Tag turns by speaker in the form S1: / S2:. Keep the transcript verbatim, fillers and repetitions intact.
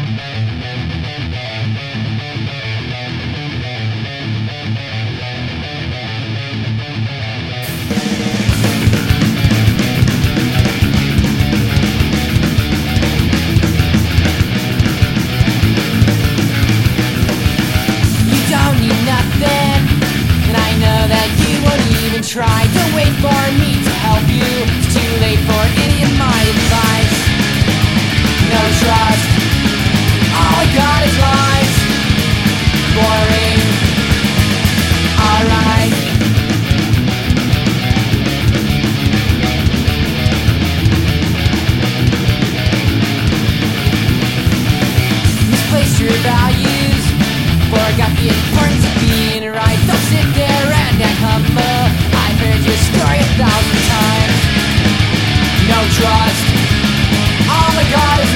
S1: Try to wait for me to help you. It's too late for any of my advice. No trust, all I got is lies. Boring, alright. Misplaced your values, forgot the importance of being right. Don't sit there and act humble. Heard your story a thousand times. No trust, all I got is